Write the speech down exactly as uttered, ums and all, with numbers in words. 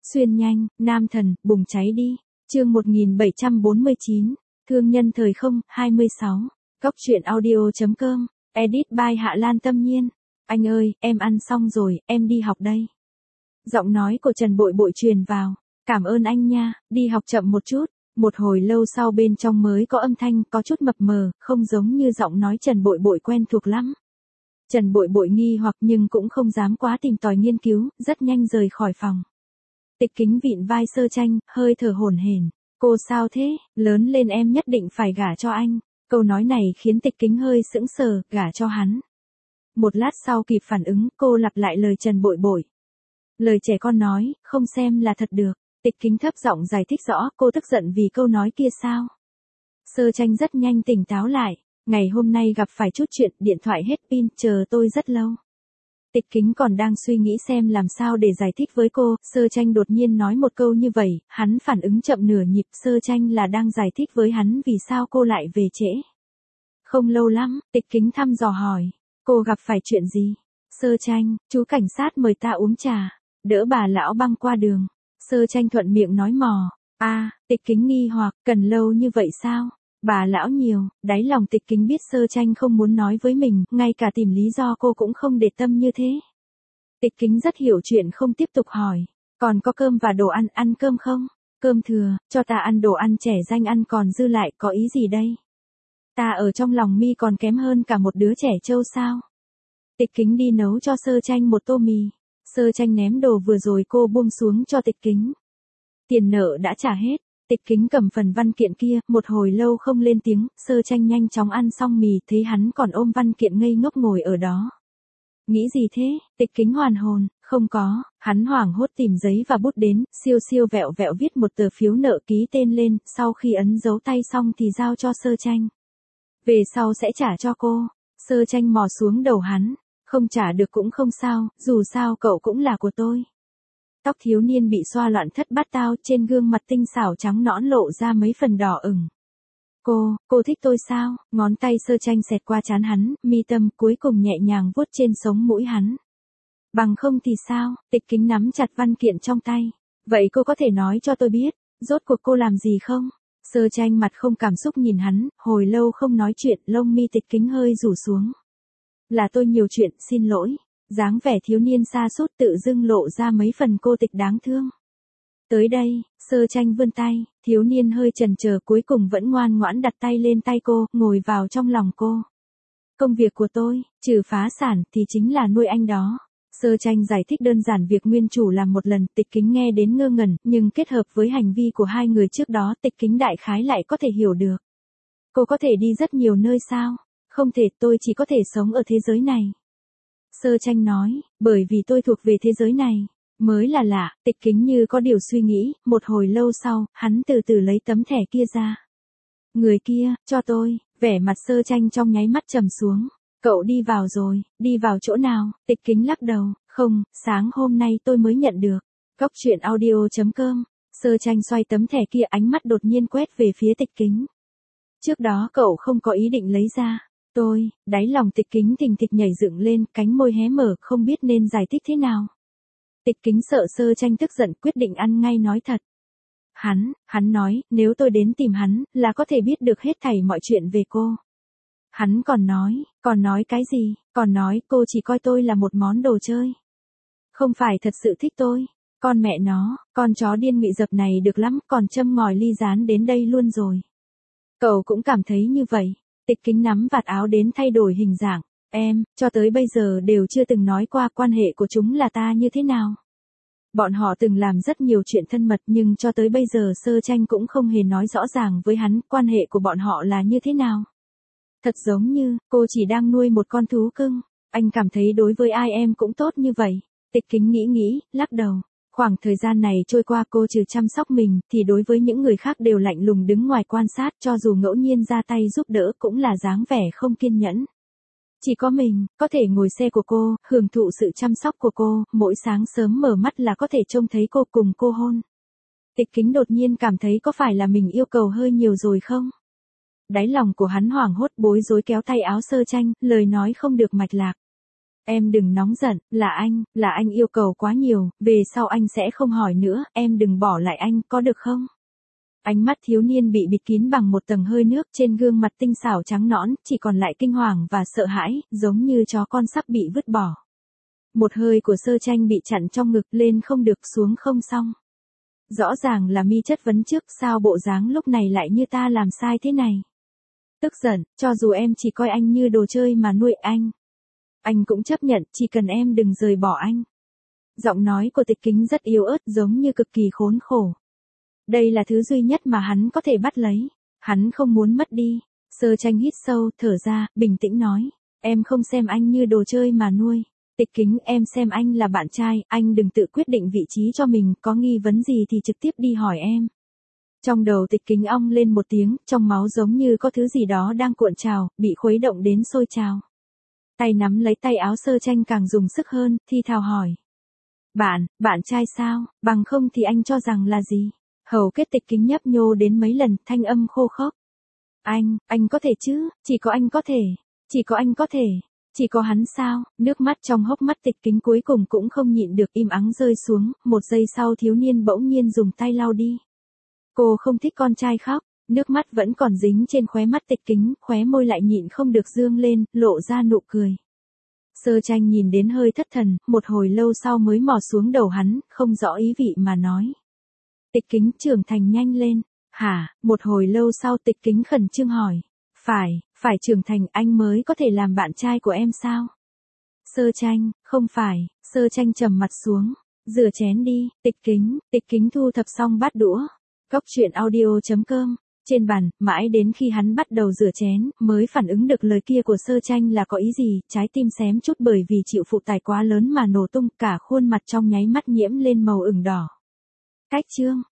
Xuyên nhanh, nam thần, bùng cháy đi. Chương một nghìn bảy trăm bốn mươi chín, Thương nhân thời không, hai mươi sáu. Góc truyện audio.com, edit by Hạ Lan Tâm Nhiên. Anh ơi, em ăn xong rồi, em đi học đây. Giọng nói của Trần Bội Bội truyền vào. Cảm ơn anh nha, đi học chậm một chút. Một hồi lâu sau bên trong mới có âm thanh có chút mập mờ, không giống như giọng nói Trần Bội Bội quen thuộc lắm. Trần Bội Bội nghi hoặc nhưng cũng không dám quá tìm tòi nghiên cứu, rất nhanh rời khỏi phòng. Tịch Kính vịn vai Sơ Tranh, hơi thở hổn hển. Cô sao thế, lớn lên em nhất định phải gả cho anh. Câu nói này khiến Tịch Kính hơi sững sờ, gả cho hắn. Một lát sau kịp phản ứng, cô lặp lại lời Trần Bội Bội. Lời trẻ con nói, không xem là thật được. Tịch Kính thấp giọng giải thích rõ, cô tức giận vì câu nói kia sao. Sơ Tranh rất nhanh tỉnh táo lại. Ngày hôm nay gặp phải chút chuyện, điện thoại hết pin, chờ tôi rất lâu. Tịch Kính còn đang suy nghĩ xem làm sao để giải thích với cô, Sơ Tranh đột nhiên nói một câu như vậy, hắn phản ứng chậm nửa nhịp, Sơ Tranh là đang giải thích với hắn vì sao cô lại về trễ. Không lâu lắm, Tịch Kính thăm dò hỏi, cô gặp phải chuyện gì? Sơ Tranh, chú cảnh sát mời ta uống trà, đỡ bà lão băng qua đường. Sơ Tranh thuận miệng nói mò, a, à, Tịch Kính nghi hoặc, cần lâu như vậy sao? Bà lão nhiều, đáy lòng Tịch Kính biết Sơ Tranh không muốn nói với mình, ngay cả tìm lý do cô cũng không để tâm như thế. Tịch Kính rất hiểu chuyện không tiếp tục hỏi, còn có cơm và đồ ăn, ăn cơm không? Cơm thừa, cho ta ăn đồ ăn trẻ danh ăn còn dư lại, có ý gì đây? Ta ở trong lòng mi còn kém hơn cả một đứa trẻ trâu sao? Tịch Kính đi nấu cho Sơ Tranh một tô mì. Sơ Tranh ném đồ vừa rồi cô buông xuống cho Tịch Kính. Tiền nợ đã trả hết. Tịch Kính cầm phần văn kiện kia, một hồi lâu không lên tiếng, Sơ Tranh nhanh chóng ăn xong mì, thấy hắn còn ôm văn kiện ngây ngốc ngồi ở đó. Nghĩ gì thế? Tịch Kính hoàn hồn, không có, hắn hoảng hốt tìm giấy và bút đến, siêu siêu vẹo vẹo viết một tờ phiếu nợ ký tên lên, sau khi ấn dấu tay xong thì giao cho Sơ Tranh. Về sau sẽ trả cho cô. Sơ Tranh mò xuống đầu hắn, không trả được cũng không sao, dù sao cậu cũng là của tôi. Tóc thiếu niên bị xoa loạn thất bát tao, trên gương mặt tinh xảo trắng nõn lộ ra mấy phần đỏ ửng. Cô, cô thích tôi sao? Ngón tay Sơ Tranh xẹt qua trán hắn, mi tâm cuối cùng nhẹ nhàng vuốt trên sống mũi hắn. Bằng không thì sao? Tịch Kính nắm chặt văn kiện trong tay. Vậy cô có thể nói cho tôi biết, rốt cuộc cô làm gì không? Sơ Tranh mặt không cảm xúc nhìn hắn, hồi lâu không nói chuyện, lông mi Tịch Kính hơi rủ xuống. Là tôi nhiều chuyện, xin lỗi. Dáng vẻ thiếu niên sa sút tự dưng lộ ra mấy phần cô tịch đáng thương. Tới đây, Sơ Tranh vươn tay, thiếu niên hơi chần chờ cuối cùng vẫn ngoan ngoãn đặt tay lên tay cô, ngồi vào trong lòng cô. Công việc của tôi, trừ phá sản thì chính là nuôi anh đó. Sơ Tranh giải thích đơn giản việc nguyên chủ làm một lần, Tịch Kính nghe đến ngơ ngẩn, nhưng kết hợp với hành vi của hai người trước đó, Tịch Kính đại khái lại có thể hiểu được. Cô có thể đi rất nhiều nơi sao? Không thể, tôi chỉ có thể sống ở thế giới này. Sơ Tranh nói, bởi vì tôi thuộc về thế giới này. Mới là lạ, Tịch Kính như có điều suy nghĩ, một hồi lâu sau, hắn từ từ lấy tấm thẻ kia ra. Người kia, cho tôi, vẻ mặt Sơ Tranh trong nháy mắt trầm xuống. Cậu đi vào rồi, đi vào chỗ nào? Tịch Kính lắc đầu, không, sáng hôm nay tôi mới nhận được. Góc truyện audio.com, Sơ Tranh xoay tấm thẻ kia ánh mắt đột nhiên quét về phía Tịch Kính. Trước đó cậu không có ý định lấy ra. Tôi, đáy lòng Tịch Kính thình thịch nhảy dựng lên, cánh môi hé mở, không biết nên giải thích thế nào. Tịch Kính sợ Sơ Tranh tức giận, quyết định ăn ngay nói thật. Hắn, hắn nói, nếu tôi đến tìm hắn, là có thể biết được hết thảy mọi chuyện về cô. Hắn còn nói, còn nói cái gì, còn nói cô chỉ coi tôi là một món đồ chơi. Không phải thật sự thích tôi. Con mẹ nó, con chó điên mị dập này được lắm, còn châm ngòi ly gián đến đây luôn rồi. Cậu cũng cảm thấy như vậy. Tịch Kính nắm vạt áo đến thay đổi hình dạng. Em, cho tới bây giờ đều chưa từng nói qua quan hệ của chúng là ta như thế nào. Bọn họ từng làm rất nhiều chuyện thân mật nhưng cho tới bây giờ Sơ Tranh cũng không hề nói rõ ràng với hắn quan hệ của bọn họ là như thế nào. Thật giống như, cô chỉ đang nuôi một con thú cưng. Anh cảm thấy đối với ai em cũng tốt như vậy. Tịch Kính nghĩ nghĩ, lắc đầu. Khoảng thời gian này trôi qua cô trừ chăm sóc mình, thì đối với những người khác đều lạnh lùng đứng ngoài quan sát, cho dù ngẫu nhiên ra tay giúp đỡ cũng là dáng vẻ không kiên nhẫn. Chỉ có mình, có thể ngồi xe của cô, hưởng thụ sự chăm sóc của cô, mỗi sáng sớm mở mắt là có thể trông thấy cô cùng cô hôn. Tịch Kính đột nhiên cảm thấy có phải là mình yêu cầu hơi nhiều rồi không? Đáy lòng của hắn hoảng hốt bối rối kéo tay áo Sơ Tranh, lời nói không được mạch lạc. Em đừng nóng giận, là anh, là anh yêu cầu quá nhiều, về sau anh sẽ không hỏi nữa, em đừng bỏ lại anh, có được không? Ánh mắt thiếu niên bị bịt kín bằng một tầng hơi nước, trên gương mặt tinh xảo trắng nõn, chỉ còn lại kinh hoàng và sợ hãi, giống như chó con sắp bị vứt bỏ. Một hơi của Sơ Tranh bị chặn trong ngực, lên không được xuống không xong. Rõ ràng là mi chất vấn trước, sao bộ dáng lúc này lại như ta làm sai thế này? Tức giận, cho dù em chỉ coi anh như đồ chơi mà nuôi anh. Anh cũng chấp nhận, chỉ cần em đừng rời bỏ anh. Giọng nói của Tịch Kính rất yếu ớt, giống như cực kỳ khốn khổ. Đây là thứ duy nhất mà hắn có thể bắt lấy. Hắn không muốn mất đi. Sơ Tranh hít sâu, thở ra, bình tĩnh nói. Em không xem anh như đồ chơi mà nuôi. Tịch Kính, em xem anh là bạn trai, anh đừng tự quyết định vị trí cho mình, có nghi vấn gì thì trực tiếp đi hỏi em. Trong đầu Tịch Kính ong lên một tiếng, trong máu giống như có thứ gì đó đang cuộn trào, bị khuấy động đến sôi trào. Tay nắm lấy tay áo Sơ Tranh càng dùng sức hơn, thi thào hỏi. Bạn, bạn trai sao, bằng không thì anh cho rằng là gì? Hầu kết Tịch Kính nhấp nhô đến mấy lần, thanh âm khô khốc. Anh, anh có thể chứ, chỉ có anh có thể, chỉ có anh có thể, chỉ có hắn sao? Nước mắt trong hốc mắt Tịch Kính cuối cùng cũng không nhịn được, im ắng rơi xuống, một giây sau thiếu niên bỗng nhiên dùng tay lau đi. Cô không thích con trai khóc, nước mắt vẫn còn dính trên khóe mắt Tịch Kính, khóe môi lại nhịn không được dương lên, lộ ra nụ cười. Sơ Tranh nhìn đến hơi thất thần, một hồi lâu sau mới mò xuống đầu hắn, không rõ ý vị mà nói. Tịch Kính, trưởng thành nhanh lên. Hả? Một hồi lâu sau Tịch Kính khẩn trương hỏi. Phải, phải trưởng thành anh mới có thể làm bạn trai của em sao? Sơ Tranh, không phải. Sơ Tranh trầm mặt xuống. Rửa chén đi. Tịch Kính, Tịch Kính thu thập xong bát đũa. Cóc truyện audio chấm com. Trên bàn, mãi đến khi hắn bắt đầu rửa chén, mới phản ứng được lời kia của Sơ Tranh là có ý gì, trái tim xém chút bởi vì chịu phụ tải quá lớn mà nổ tung, cả khuôn mặt trong nháy mắt nhiễm lên màu ửng đỏ. Cách chương